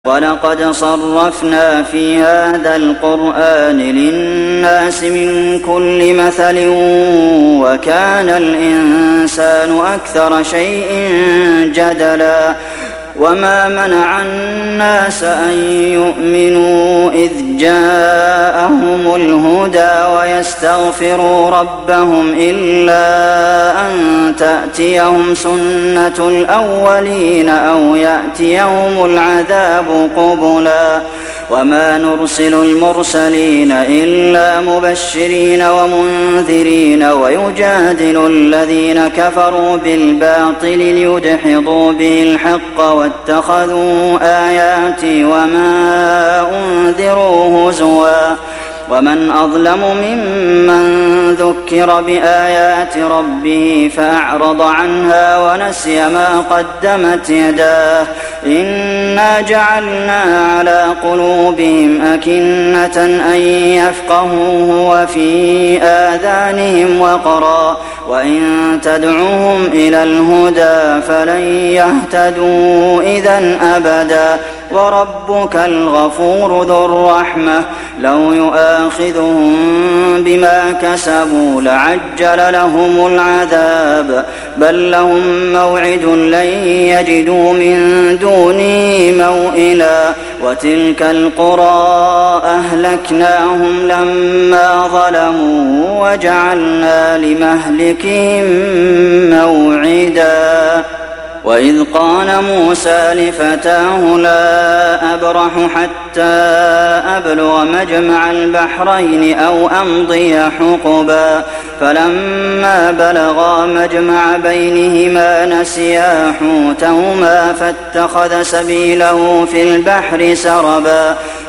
وَلَقَدْ صَرَّفْنَا فِي هَٰذَا الْقُرْآنِ لِلنَّاسِ مِن كُلِّ مَثَلٍ وَكَانَ الْإِنسَانُ أَكْثَرَ شَيْءٍ جَدَلًا وَمَا مَنَعَ النَّاسَ أَن يُؤْمِنُوا إِذْ جَاءَهُمُ الْهُدَىٰ وَيَسْتَغْفِرُوا رَبَّهُمْ إِلَّا أَن تَأْتِيَهُمْ سُنَّةُ الْأَوَّلِينَ أَوْ يَأْتِيَهُمُ الْعَذَابُ قُبُلًا وَمَا نُرْسِلُ الْمُرْسَلِينَ إِلَّا مُبَشِّرِينَ وَمُنذِرِينَ وَيُجَادِلُ الَّذِينَ كَفَرُوا بِالْبَاطِلِ لِيُدْحِضُوا بِهِ الْحَقَّ وَاتَّخَذُوا آيَاتِي وَمَا أُنذِرُوا هُزُوًا وَمَنْ أَظْلَمُ مِمَّن ذُكِّرَ بِآيَاتِ رَبِّهِ فَأَعْرَضَ عَنْهَا وَنَسِيَ مَا قَدَّمَتْ يَدَاهُ إِنَّا جَعَلْنَا عَلَىٰ قُلُوبِهِمْ أَكِنَّةً أَن يَفْقَهُوهُ وَفِي آذَانِهِمْ وَقْرًا وَإِن تَدْعُهُمْ إِلَى الْهُدَىٰ فَلَن يَهْتَدُوا إِذًا أَبَدًا وَرَبُّكَ الْغَفُورُ ذُو الرَّحْمَةِ لَوْ يُؤَاخِذُهُم بِمَا كَسَبُوا لَعَجَّلَ لَهُمُ الْعَذَابَ بَل لَّهُم مَّوْعِدٌ لَّن يَجِدُوا مِن دُونِهِ مَوْئِلًا وَتِلْكَ الْقُرَىٰ أَهْلَكْنَاهُمْ لَمَّا ظَلَمُوا وَجَعَلْنَا لِمَهْلِكِهِم مَّوْعِدًا وَإِذْ قَالَ مُوسَىٰ لِفَتَاهُ لَا أَبْرَحُ حَتَّىٰ أَبْلُغَ مَجْمَعَ الْبَحْرَيْنِ أَوْ أَمْضِيَ حُقُبًا فَلَمَّا بَلَغَا مَجْمَعَ بَيْنِهِمَا نَسِيَا حُوتَهُمَا فَاتَّخَذَ سَبِيلَهُ فِي الْبَحْرِ سَرَبًا